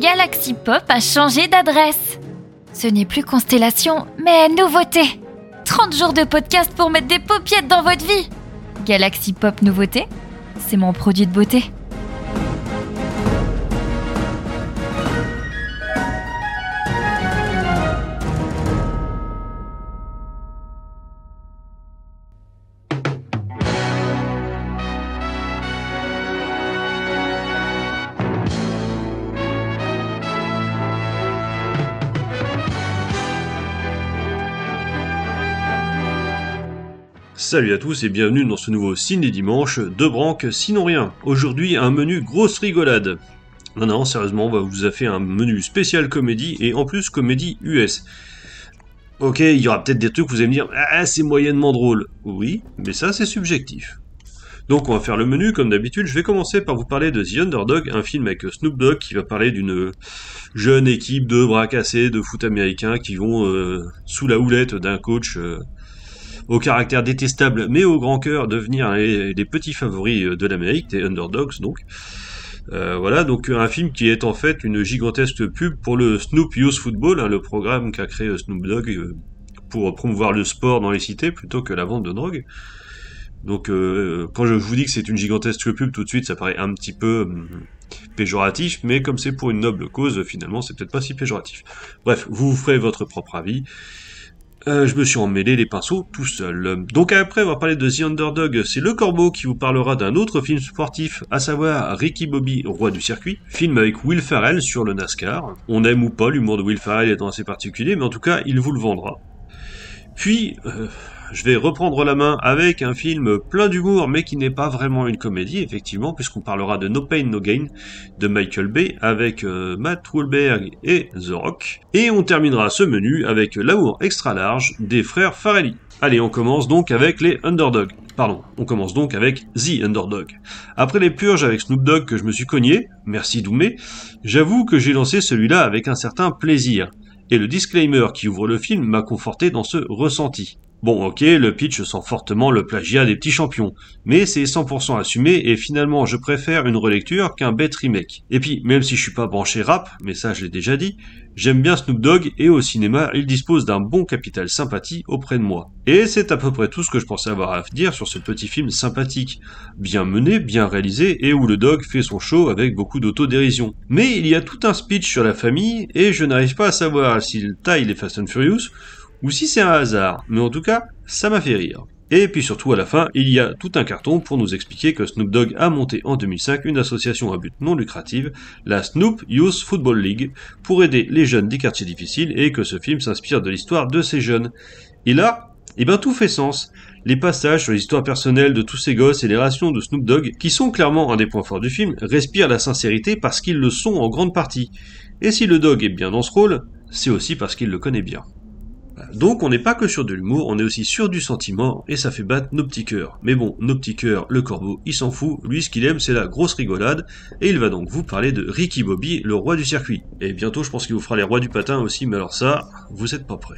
Galaxy Pop a changé d'adresse. Ce n'est plus Constellation, mais Nouveauté. 30 jours de podcast pour mettre des paupiettes dans votre vie. Galaxy Pop Nouveauté, c'est mon produit de beauté. Salut à tous et bienvenue dans ce nouveau Ciné Dimanche, de branques sinon rien. Aujourd'hui un menu grosse rigolade. Non, sérieusement, on vous a fait un menu spécial comédie et en plus comédie US. Ok, il y aura peut-être des trucs où vous allez me dire « Ah, c'est moyennement drôle ». Oui, mais ça c'est subjectif. Donc on va faire le menu comme d'habitude. Je vais commencer par vous parler de The Underdog, un film avec Snoop Dogg qui va parler d'une jeune équipe de bras cassés de foot américain qui vont sous la houlette d'un coach au caractère détestable mais au grand cœur devenir les petits favoris de l'Amérique, des Underdogs donc. Voilà, donc un film qui est en fait une gigantesque pub pour le Snoop Youth Football, le programme qu'a créé Snoop Dogg pour promouvoir le sport dans les cités plutôt que la vente de drogue. Donc quand je vous dis que c'est une gigantesque pub, tout de suite ça paraît un petit peu péjoratif, mais comme c'est pour une noble cause, finalement c'est peut-être pas si péjoratif. Bref, vous ferez votre propre avis. Je me suis emmêlé les pinceaux tout seul. Donc après avoir parlé de The Underdog, c'est Le Corbeau qui vous parlera d'un autre film sportif, à savoir Ricky Bobby, roi du circuit, film avec Will Ferrell sur le NASCAR. On aime ou pas l'humour de Will Ferrell étant assez particulier, mais en tout cas il vous le vendra. Puis je vais reprendre la main avec un film plein d'humour mais qui n'est pas vraiment une comédie effectivement, puisqu'on parlera de No Pain No Gain de Michael Bay avec Matt Wahlberg et The Rock. Et on terminera ce menu avec L'amour extra large des frères Farrelly. Allez, on commence donc avec les Underdogs. On commence donc avec The Underdog. Après les purges avec Snoop Dogg que je me suis cogné, merci Doumé, j'avoue que j'ai lancé celui-là avec un certain plaisir. Et le disclaimer qui ouvre le film m'a conforté dans ce ressenti. Bon, ok, le pitch sent fortement le plagiat des petits champions, mais c'est 100% assumé et finalement je préfère une relecture qu'un bête remake. Et puis, même si je suis pas branché rap, mais ça je l'ai déjà dit, j'aime bien Snoop Dogg et au cinéma il dispose d'un bon capital sympathie auprès de moi. Et c'est à peu près tout ce que je pensais avoir à dire sur ce petit film sympathique, bien mené, bien réalisé et où le Dogg fait son show avec beaucoup d'autodérision. Mais il y a tout un speech sur la famille et je n'arrive pas à savoir s'il taille les Fast and Furious ou si c'est un hasard, mais en tout cas, ça m'a fait rire. Et puis surtout à la fin, il y a tout un carton pour nous expliquer que Snoop Dogg a monté en 2005 une association à but non lucratif, la Snoop Youth Football League, pour aider les jeunes des quartiers difficiles et que ce film s'inspire de l'histoire de ces jeunes. Et là, tout fait sens. Les passages sur l'histoire personnelle de tous ces gosses et les relations de Snoop Dogg, qui sont clairement un des points forts du film, respirent la sincérité parce qu'ils le sont en grande partie. Et si le Dogg est bien dans ce rôle, c'est aussi parce qu'il le connaît bien. Donc on n'est pas que sur de l'humour, on est aussi sur du sentiment, et ça fait battre nos petits cœurs. Mais bon, nos petits cœurs, le Corbeau, il s'en fout, lui ce qu'il aime c'est la grosse rigolade, et il va donc vous parler de Ricky Bobby, le roi du circuit. Et bientôt je pense qu'il vous fera les rois du patin aussi, mais alors ça, vous êtes pas prêts.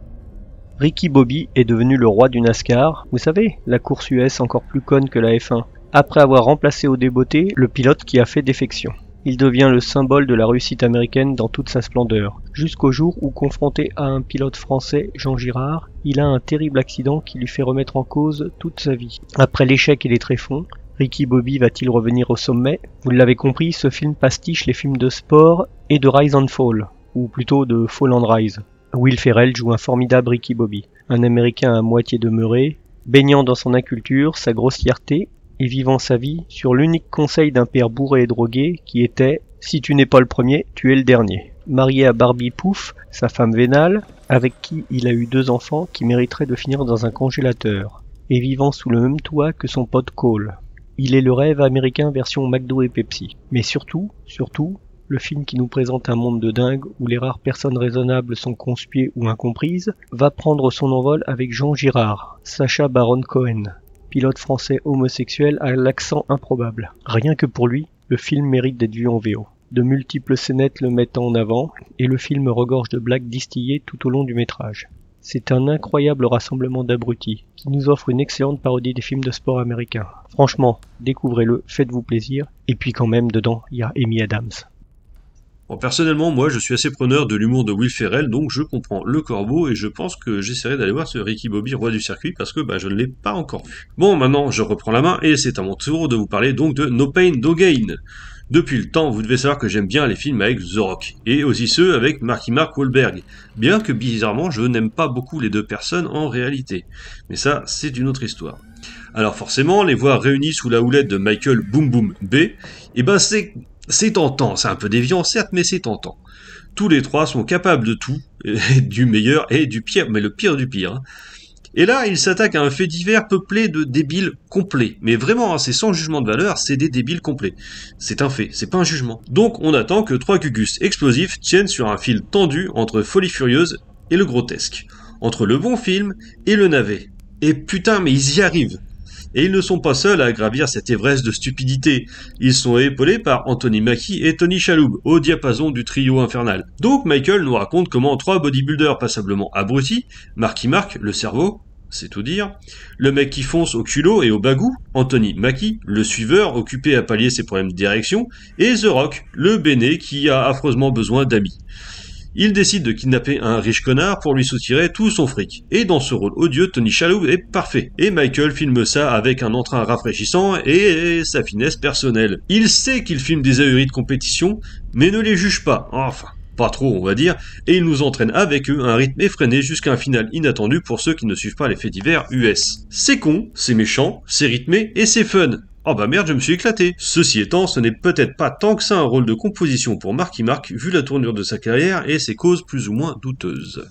Ricky Bobby est devenu le roi du NASCAR, vous savez, la course US encore plus conne que la F1, après avoir remplacé au débeauté le pilote qui a fait défection. Il devient le symbole de la réussite américaine dans toute sa splendeur, jusqu'au jour où, confronté à un pilote français, Jean Girard, il a un terrible accident qui lui fait remettre en cause toute sa vie. Après l'échec et les tréfonds, Ricky Bobby va-t-il revenir au sommet ? Vous l'avez compris, ce film pastiche les films de sport et de Rise and Fall, ou plutôt de Fall and Rise. Will Ferrell joue un formidable Ricky Bobby, un Américain à moitié demeuré, baignant dans son inculture, sa grossièreté, et vivant sa vie sur l'unique conseil d'un père bourré et drogué qui était « Si tu n'es pas le premier, tu es le dernier ». Marié à Barbie Pouf, sa femme vénale, avec qui il a eu 2 enfants qui mériteraient de finir dans un congélateur, et vivant sous le même toit que son pote Cole. Il est le rêve américain version McDo et Pepsi. Mais surtout, le film qui nous présente un monde de dingue où les rares personnes raisonnables sont conspuées ou incomprises, va prendre son envol avec Jean Girard, Sacha Baron Cohen, pilote français homosexuel à l'accent improbable. Rien que pour lui, le film mérite d'être vu en VO. De multiples scénettes le mettent en avant, et le film regorge de blagues distillées tout au long du métrage. C'est un incroyable rassemblement d'abrutis, qui nous offre une excellente parodie des films de sport américains. Franchement, découvrez-le, faites-vous plaisir, et puis quand même, dedans, il y a Amy Adams. Bon, personnellement, moi, je suis assez preneur de l'humour de Will Ferrell, donc je comprends Le Corbeau et je pense que j'essaierai d'aller voir ce Ricky Bobby, roi du circuit, parce que je ne l'ai pas encore vu. Bon, maintenant, je reprends la main et c'est à mon tour de vous parler donc de No Pain, No Gain. Depuis le temps, vous devez savoir que j'aime bien les films avec The Rock, et aussi ceux avec Marky Mark Wahlberg, bien que bizarrement, je n'aime pas beaucoup les deux personnes en réalité. Mais ça, c'est une autre histoire. Alors forcément, les voir réunis sous la houlette de Michael Boom Boom B, c'est tentant, c'est un peu déviant certes, mais c'est tentant. Tous les trois sont capables de tout, du meilleur et du pire, mais le pire du pire. Et là, ils s'attaquent à un fait divers peuplé de débiles complets. Mais vraiment, c'est sans jugement de valeur, c'est des débiles complets. C'est un fait, c'est pas un jugement. Donc on attend que trois gugus explosifs tiennent sur un fil tendu entre folie furieuse et le grotesque. Entre le bon film et le navet. Et putain, mais ils y arrivent. Et ils ne sont pas seuls à gravir cet Everest de stupidité. Ils sont épaulés par Anthony Mackie et Tony Shalhoub, au diapason du trio infernal. Donc Michael nous raconte comment trois bodybuilders passablement abrutis, Marky Mark, le cerveau, c'est tout dire, le mec qui fonce au culot et au bagou, Anthony Mackie, le suiveur occupé à pallier ses problèmes d'érection, et The Rock, le béné qui a affreusement besoin d'amis. Il décide de kidnapper un riche connard pour lui soutirer tout son fric. Et dans ce rôle odieux, Tony Shalhoub est parfait. Et Michael filme ça avec un entrain rafraîchissant et sa finesse personnelle. Il sait qu'il filme des ahuris de compétition, mais ne les juge pas. Enfin, pas trop on va dire, et il nous entraîne avec eux à un rythme effréné jusqu'à un final inattendu pour ceux qui ne suivent pas les faits divers US. C'est con, c'est méchant, c'est rythmé et c'est fun. Oh bah merde, je me suis éclaté. Ceci étant, ce n'est peut-être pas tant que ça un rôle de composition pour Marky Mark, vu la tournure de sa carrière et ses causes plus ou moins douteuses.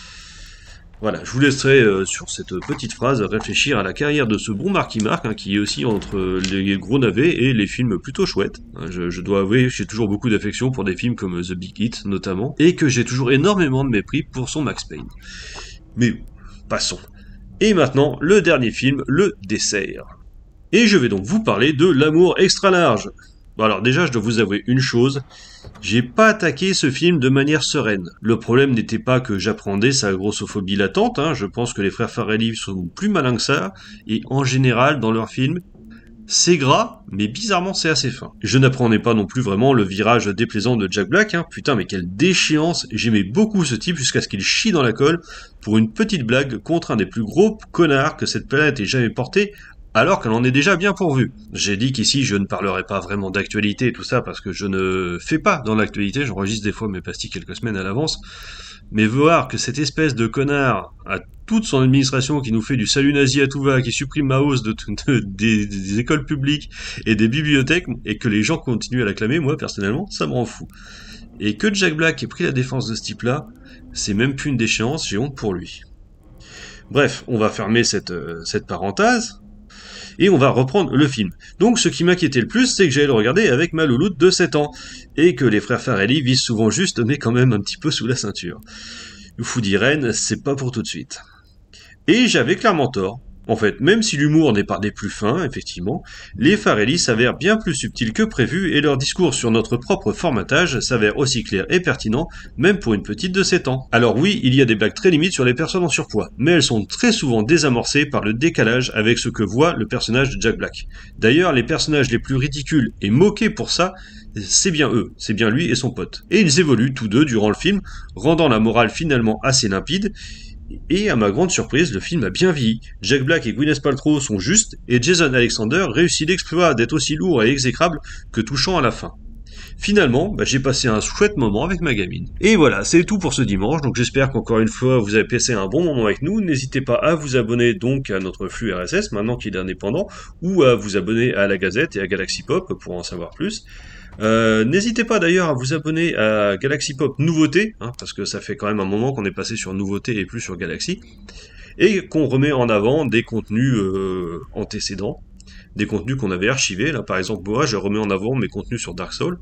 Voilà, je vous laisserai sur cette petite phrase réfléchir à la carrière de ce bon Marky Mark, qui est aussi entre les gros navets et les films plutôt chouettes. Je dois avouer, j'ai toujours beaucoup d'affection pour des films comme The Big Hit notamment, et que j'ai toujours énormément de mépris pour son Max Payne. Mais passons. Et maintenant, le dernier film, le dessert. Et je vais donc vous parler de L'amour extra large. Bon alors déjà, je dois vous avouer une chose, j'ai pas attaqué ce film de manière sereine. Le problème n'était pas que j'appréhendais sa grossophobie latente, je pense que les frères Farrelly sont plus malins que ça, et en général, dans leurs films, c'est gras, mais bizarrement c'est assez fin. Je n'appréhendais pas non plus vraiment le virage déplaisant de Jack Black, putain mais quelle déchéance, j'aimais beaucoup ce type jusqu'à ce qu'il chie dans la colle pour une petite blague contre un des plus gros connards que cette planète ait jamais porté, alors qu'elle en est déjà bien pourvue. J'ai dit qu'ici je ne parlerai pas vraiment d'actualité et tout ça parce que je ne fais pas dans l'actualité, j'enregistre des fois mes pastilles quelques semaines à l'avance, mais voir que cette espèce de connard a toute son administration qui nous fait du salut nazi à tout va, qui supprime ma hausse des écoles publiques et des bibliothèques, et que les gens continuent à l'acclamer, moi personnellement, ça me rend fou. Et que Jack Black ait pris la défense de ce type-là, c'est même plus une déchéance, j'ai honte pour lui. Bref, on va fermer cette parenthèse, et on va reprendre le film. Donc ce qui m'inquiétait le plus, c'est que j'allais le regarder avec ma louloute de 7 ans, et que les frères Farrelly visent souvent juste, mais quand même un petit peu sous la ceinture. Fou d'Irène, c'est pas pour tout de suite. Et j'avais clairement tort. En fait, même si l'humour n'est pas des plus fins, effectivement, les Farrelly s'avèrent bien plus subtils que prévu et leur discours sur notre propre formatage s'avère aussi clair et pertinent, même pour une petite de 7 ans. Alors oui, il y a des blagues très limites sur les personnes en surpoids, mais elles sont très souvent désamorcées par le décalage avec ce que voit le personnage de Jack Black. D'ailleurs, les personnages les plus ridicules et moqués pour ça, c'est bien eux, c'est bien lui et son pote. Et ils évoluent tous deux durant le film, rendant la morale finalement assez limpide. Et à ma grande surprise, le film a bien vieilli. Jack Black et Gwyneth Paltrow sont justes, et Jason Alexander réussit l'exploit d'être aussi lourd et exécrable que touchant à la fin. Finalement, j'ai passé un chouette moment avec ma gamine. Et voilà, c'est tout pour ce dimanche, donc j'espère qu'encore une fois vous avez passé un bon moment avec nous. N'hésitez pas à vous abonner donc à notre flux RSS, maintenant qu'il est indépendant, ou à vous abonner à la Gazette et à Galaxy Pop pour en savoir plus. N'hésitez pas d'ailleurs à vous abonner à Galaxy Pop Nouveauté, parce que ça fait quand même un moment qu'on est passé sur Nouveauté et plus sur Galaxy, et qu'on remet en avant des contenus antécédents, des contenus qu'on avait archivés. Là par exemple moi je remets en avant mes contenus sur Dark Souls,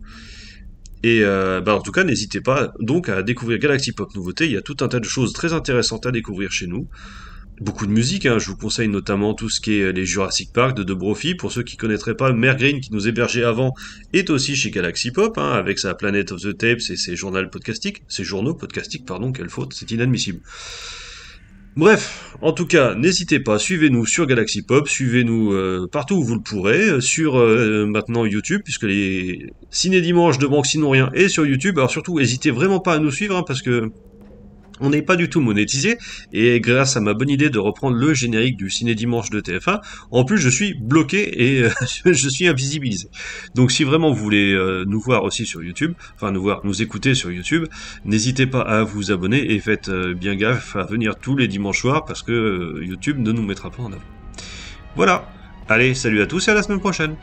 et en tout cas n'hésitez pas donc à découvrir Galaxy Pop Nouveauté, il y a tout un tas de choses très intéressantes à découvrir chez nous. Beaucoup de musique, je vous conseille notamment tout ce qui est les Jurassic Park de Brophy. Pour ceux qui connaîtraient pas, Mer Green qui nous hébergeait avant est aussi chez Galaxy Pop, avec sa Planet of the Tapes et ses journaux podcastiques, quelle faute, c'est inadmissible. Bref, en tout cas, n'hésitez pas, suivez-nous sur Galaxy Pop, suivez-nous partout où vous le pourrez, sur maintenant YouTube, puisque les Ciné Dimanche de Branque Sinon Rien est sur YouTube. Alors surtout, n'hésitez vraiment pas à nous suivre, hein, parce que on n'est pas du tout monétisé, et grâce à ma bonne idée de reprendre le générique du Ciné Dimanche de TF1, en plus je suis bloqué et je suis invisibilisé. Donc si vraiment vous voulez nous voir aussi sur YouTube, enfin nous écouter sur YouTube, n'hésitez pas à vous abonner et faites bien gaffe à venir tous les dimanches soirs parce que YouTube ne nous mettra pas en avant. Voilà, allez, salut à tous et à la semaine prochaine.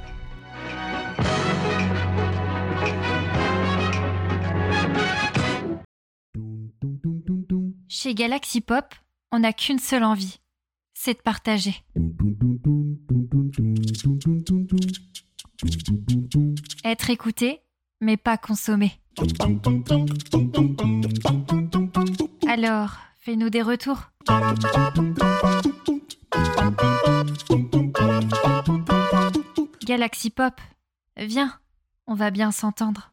Chez Galaxy Pop, on n'a qu'une seule envie, c'est de partager. Être écouté, mais pas consommé. Alors, fais-nous des retours. Galaxy Pop, viens, on va bien s'entendre.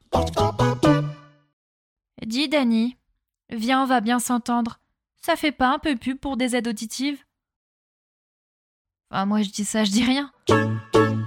Dis Dani, viens, on va bien s'entendre. Ça fait pas un peu pub pour des aides auditives? Enfin, moi je dis ça, je dis rien.